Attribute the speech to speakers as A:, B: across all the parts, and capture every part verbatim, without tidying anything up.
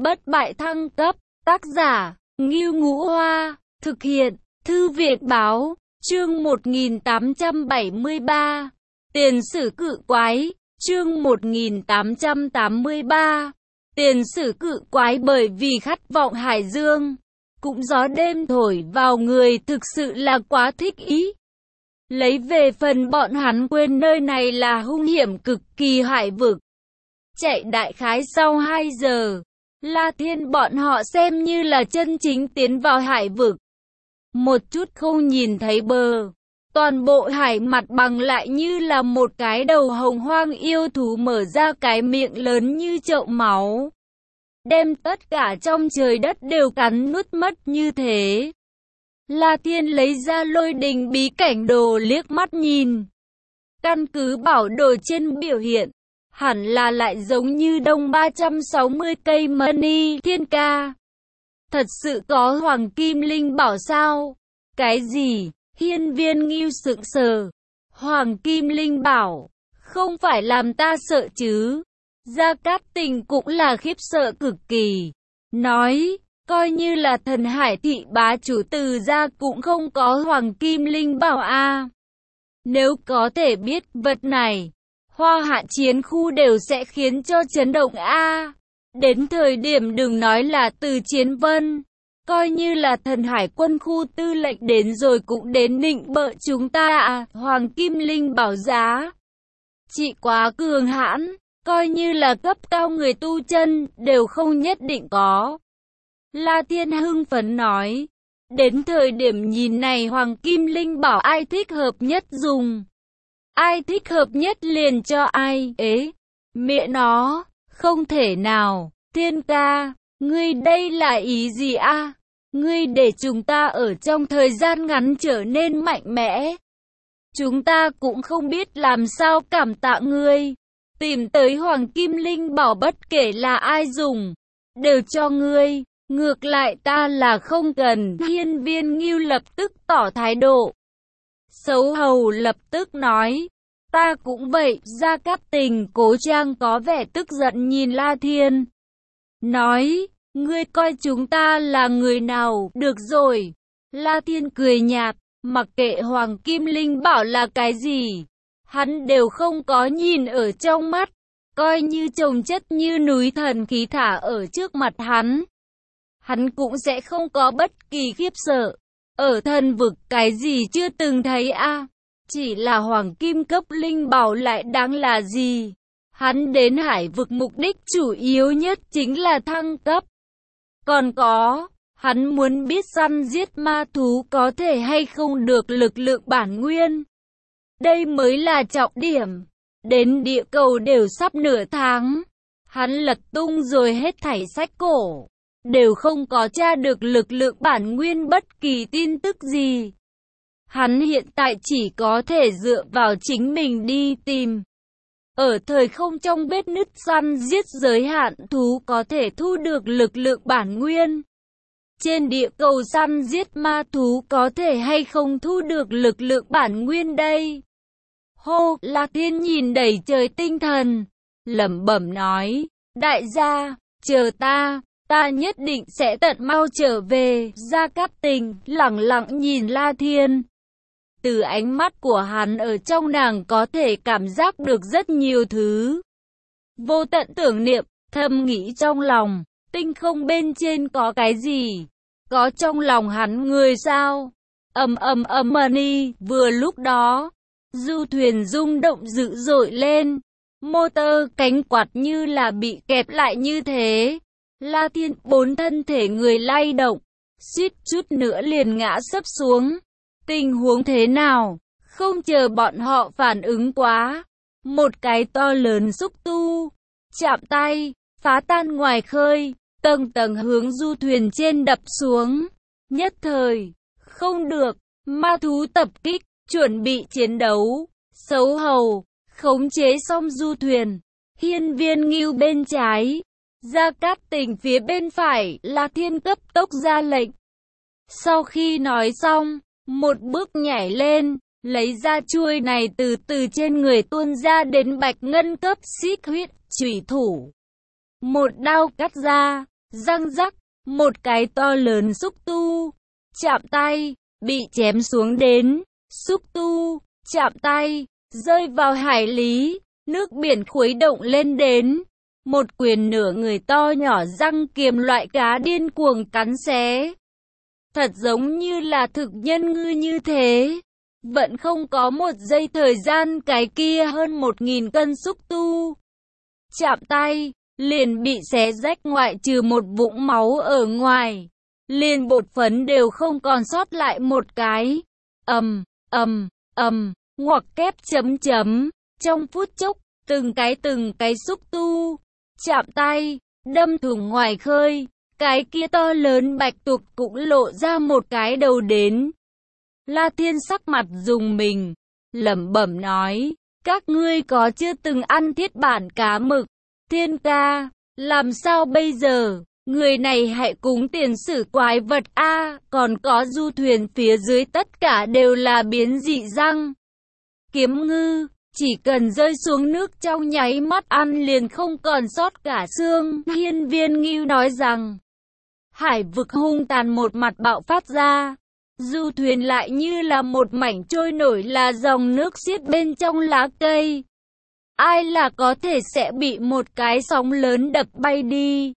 A: bất bại thăng cấp, tác giả, Ngưu Ngũ Hoa, thực hiện, Thư viện Báo, chương một nghìn tám trăm bảy mươi ba, Tiền sử cự quái, chương một nghìn tám trăm tám mươi ba, Tiền sử cự quái. Bởi vì khát vọng hải dương, cũng gió đêm thổi vào người thực sự là quá thích ý. Lấy về phần bọn hắn quên nơi này là hung hiểm cực kỳ hải vực. Chạy đại khái sau hai giờ, La Thiên bọn họ xem như là chân chính tiến vào hải vực. Một chút không nhìn thấy bờ, toàn bộ hải mặt bằng lại như là một cái đầu hồng hoang yêu thú mở ra cái miệng lớn như chậu máu, đem tất cả trong trời đất đều cắn nuốt mất như thế. La Thiên lấy ra Lôi Đình bí cảnh đồ liếc mắt nhìn. Căn cứ bảo đồ trên biểu hiện, hẳn là lại giống như đông ba trăm sáu mươi cây mani thiên ca. Thật sự có hoàng kim linh bảo sao? Cái gì? Hiên Viên Ngưu sững sờ. Hoàng kim linh bảo? Không phải làm ta sợ chứ? Gia Cát Tình cũng là khiếp sợ cực kỳ. Nói, coi như là thần hải thị bá chủ Từ gia cũng không có hoàng kim linh bảo a. Nếu có thể biết vật này, Hoa Hạ chiến khu đều sẽ khiến cho chấn động a. Đến thời điểm đừng nói là Từ Chiến Vân, coi như là thần hải quân khu tư lệnh đến rồi cũng đến nịnh bợ chúng ta à. Hoàng kim linh bảo giá trị quá cường hãn, coi như là cấp cao người tu chân đều không nhất định có. La Thiên hưng phấn nói, đến thời điểm nhìn này hoàng kim linh bảo ai thích hợp nhất dùng, ai thích hợp nhất liền cho ai. Ế, mẹ nó, không thể nào. Thiên ca, ngươi đây là ý gì a? À? Ngươi để chúng ta ở trong thời gian ngắn trở nên mạnh mẽ, chúng ta cũng không biết làm sao cảm tạ ngươi. Tìm tới hoàng kim linh bảo bất kể là ai dùng, đều cho ngươi. Ngược lại ta là không cần. Hiên Viên Ngưu lập tức tỏ thái độ. Xấu hầu lập tức nói, ta cũng vậy. Gia Cát Tình cố trang có vẻ tức giận nhìn La Thiên, nói, ngươi coi chúng ta là người nào? Được rồi. La Thiên cười nhạt, mặc kệ hoàng kim linh bảo là cái gì, hắn đều không có nhìn ở trong mắt, coi như chồng chất như núi thần khí thả ở trước mặt hắn, hắn cũng sẽ không có bất kỳ khiếp sợ. Ở thần vực cái gì chưa từng thấy a? À? Chỉ là hoàng kim cấp linh bảo lại đáng là gì? Hắn đến hải vực mục đích chủ yếu nhất chính là thăng cấp. Còn có, hắn muốn biết săn giết ma thú có thể hay không được lực lượng bản nguyên. Đây mới là trọng điểm. Đến địa cầu đều sắp nửa tháng, hắn lật tung rồi hết thảy sách cổ, đều không có tra được lực lượng bản nguyên bất kỳ tin tức gì. Hắn hiện tại chỉ có thể dựa vào chính mình đi tìm. Ở thời không trong vết nứt săn giết giới hạn thú có thể thu được lực lượng bản nguyên. Trên địa cầu săn giết ma thú có thể hay không thu được lực lượng bản nguyên đây? Hô, La Thiên nhìn đầy trời tinh thần, lẩm bẩm nói, đại gia, chờ ta, ta nhất định sẽ tận mau trở về. Gia Cát Tình lẳng lặng nhìn La Thiên. Từ ánh mắt của hắn ở trong nàng có thể cảm giác được rất nhiều thứ. Vô tận tưởng niệm, thầm nghĩ trong lòng, tinh không bên trên có cái gì? Có trong lòng hắn người sao? Ầm ầm ầm mani, vừa lúc đó, du thuyền rung động dữ dội lên, motor cánh quạt như là bị kẹp lại như thế. La Thiên bốn thân thể người lay động, suýt chút nữa liền ngã sấp xuống. Tình huống thế nào? Không chờ bọn họ phản ứng quá, một cái to lớn xúc tu chạm tay, phá tan ngoài khơi, tầng tầng hướng du thuyền trên đập xuống. Nhất thời, không được, ma thú tập kích, chuẩn bị chiến đấu. Xấu hầu, khống chế xong du thuyền. Hiên Viên Ngưu bên trái, Gia Cát Tình phía bên phải. La Thiên cấp tốc ra lệnh. Sau khi nói xong, một bước nhảy lên, lấy ra chuôi này từ từ trên người tuôn ra đến bạch ngân cấp xích huyết chủy thủ. Một đao cắt ra, răng rắc, một cái to lớn xúc tu, chạm tay, bị chém xuống đến, xúc tu, chạm tay, rơi vào hải lý, nước biển khuấy động lên đến. Một quyền nửa người to nhỏ răng kiếm loại cá điên cuồng cắn xé. Thật giống như là thực nhân ngư như thế. Vẫn không có một giây thời gian cái kia hơn một nghìn cân xúc tu. Chạm tay, liền bị xé rách ngoại trừ một vũng máu ở ngoài. Liền bột phấn đều không còn sót lại một cái. Ầm, ầm, ầm, ngoặc kép chấm chấm. Trong phút chốc, từng cái từng cái xúc tu, chạm tay, đâm thủng ngoài khơi. Cái kia to lớn bạch tuộc cũng lộ ra một cái đầu đến. La Thiên sắc mặt rùng mình, lẩm bẩm nói, các ngươi có chưa từng ăn thiết bản cá mực? Thiên ca, làm sao bây giờ? Người này hãy cúng tiền sử quái vật a, còn có du thuyền phía dưới tất cả đều là biến dị răng. Kiếm ngư, chỉ cần rơi xuống nước trong nháy mắt ăn liền không còn sót cả xương. Hiên Viên Ngưu nói rằng, hải vực hung tàn một mặt bạo phát ra. Du thuyền lại như là một mảnh trôi nổi là dòng nước xiết bên trong lá cây. Ai là có thể sẽ bị một cái sóng lớn đập bay đi.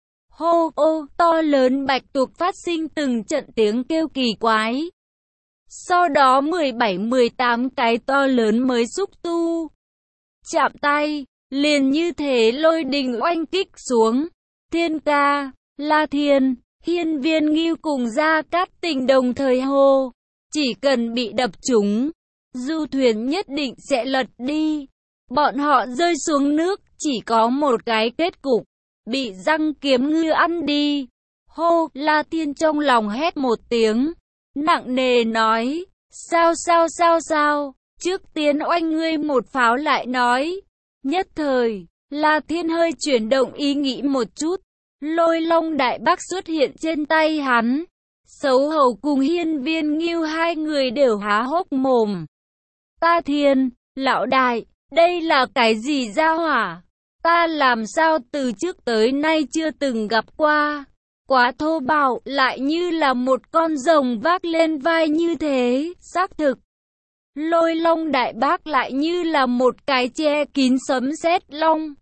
A: Hô ô, to lớn bạch tuộc phát sinh từng trận tiếng kêu kỳ quái. Sau đó mười bảy mười tám cái to lớn mới xúc tu, chạm tay, liền như thế lôi đình oanh kích xuống. Thiên ca, La Thiên, Hiên Viên Ngưu cùng Gia Cát Tình đồng thời hô, chỉ cần bị đập trúng, du thuyền nhất định sẽ lật đi. Bọn họ rơi xuống nước, chỉ có một cái kết cục, bị răng kiếm ngư ăn đi. Hô, La Thiên trong lòng hét một tiếng, nặng nề nói, sao sao sao sao, trước tiên oanh ngươi một pháo lại nói. Nhất thời, La Thiên hơi chuyển động ý nghĩ một chút, Lôi Long Đại Bác xuất hiện trên tay hắn. Sấu Hầu cùng Hiên Viên Ngưu hai người đều há hốc mồm. Ta Thiên, lão đại, đây là cái gì ra hỏa? Ta làm sao từ trước tới nay chưa từng gặp qua. Quá thô bạo, lại như là một con rồng vác lên vai như thế, xác thực. Lôi Long Đại Bác lại như là một cái che kín sấm sét long.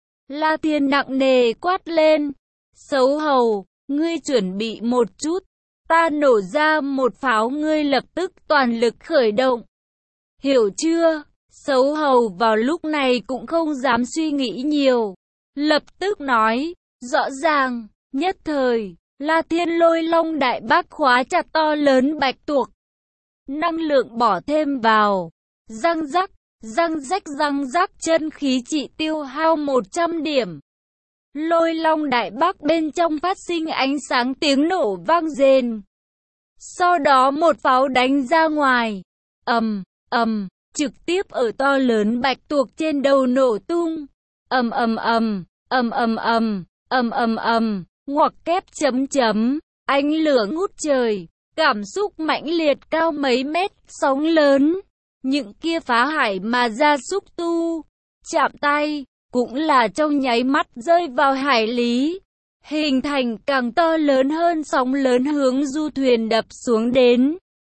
A: La Thiên nặng nề quát lên, Sấu Hầu, ngươi chuẩn bị một chút, ta nổ ra một pháo ngươi lập tức toàn lực khởi động. Hiểu chưa? Sấu Hầu vào lúc này cũng không dám suy nghĩ nhiều, lập tức nói, rõ ràng, nhất thời, La Thiên Lôi Long Đại Bác khóa chặt to lớn bạch tuộc. Năng lượng bỏ thêm vào, răng rắc, răng rách răng rắc, chân khí trị tiêu hao một trăm điểm. Lôi Long Đại Bác bên trong phát sinh ánh sáng, tiếng nổ vang rền. Sau đó một pháo đánh ra ngoài, ầm, ầm, trực tiếp ở to lớn bạch tuộc trên đầu nổ tung. Ầm ầm ầm, ầm ầm ầm, ầm ầm ầm, ngoặc kép chấm chấm, ánh lửa ngút trời, cảm xúc mãnh liệt cao mấy mét, sóng lớn. Những kia phá hải mà ra xúc tu, chạm tay, cũng là trong nháy mắt rơi vào hải lý, hình thành càng to lớn hơn sóng lớn hướng du thuyền đập xuống đến.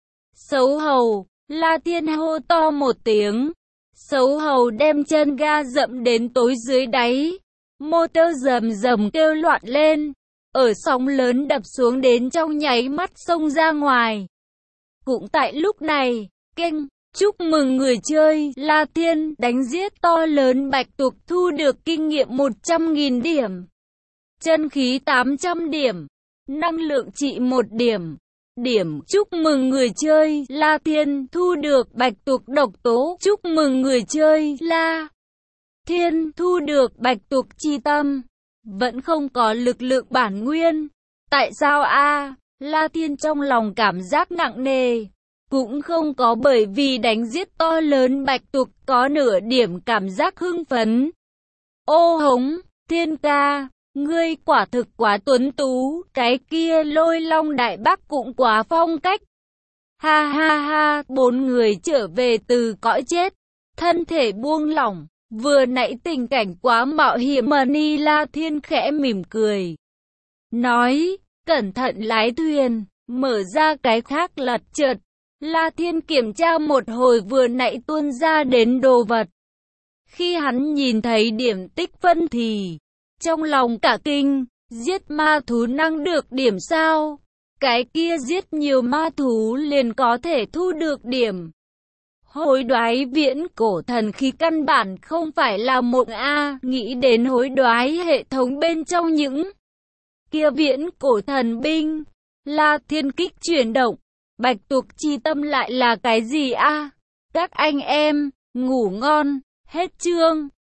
A: Sấu Hầu, La Thiên hô to một tiếng. Sấu Hầu đem chân ga dậm đến tối dưới đáy, motor rầm rầm kêu loạn lên, ở sóng lớn đập xuống đến trong nháy mắt xông ra ngoài. Cũng tại lúc này, keng, chúc mừng người chơi, La Thiên đánh giết to lớn bạch tuộc thu được kinh nghiệm một trăm nghìn điểm, chân khí tám trăm điểm, năng lượng trị một điểm. Điểm, chúc mừng người chơi, La Thiên thu được bạch tuộc độc tố, chúc mừng người chơi, La Thiên thu được bạch tuộc chi tâm, vẫn không có lực lượng bản nguyên. Tại sao a? La Thiên trong lòng cảm giác nặng nề, cũng không có bởi vì đánh giết to lớn bạch tuộc có nửa điểm cảm giác hưng phấn. Ô hống, Thiên ca, ngươi quả thực quá tuấn tú, cái kia Lôi Long Đại Bác cũng quá phong cách. Ha ha ha, bốn người trở về từ cõi chết, thân thể buông lỏng, vừa nãy tình cảnh quá mạo hiểm mà Ni La Thiên khẽ mỉm cười. nói, cẩn thận lái thuyền, mở ra cái khác lật trượt. La Thiên kiểm tra một hồi vừa nãy tuôn ra đến đồ vật. Khi hắn nhìn thấy điểm tích phân thì, trong lòng cả kinh, giết ma thú năng được điểm sao? Cái kia giết nhiều ma thú liền có thể thu được điểm. Hối đoái viễn cổ thần khí căn bản không phải là một A, nghĩ đến hối đoái hệ thống bên trong những kia viễn cổ thần binh. La Thiên kích chuyển động, bạch tuộc chi tâm lại là cái gì a? Các anh em, ngủ ngon, hết chương.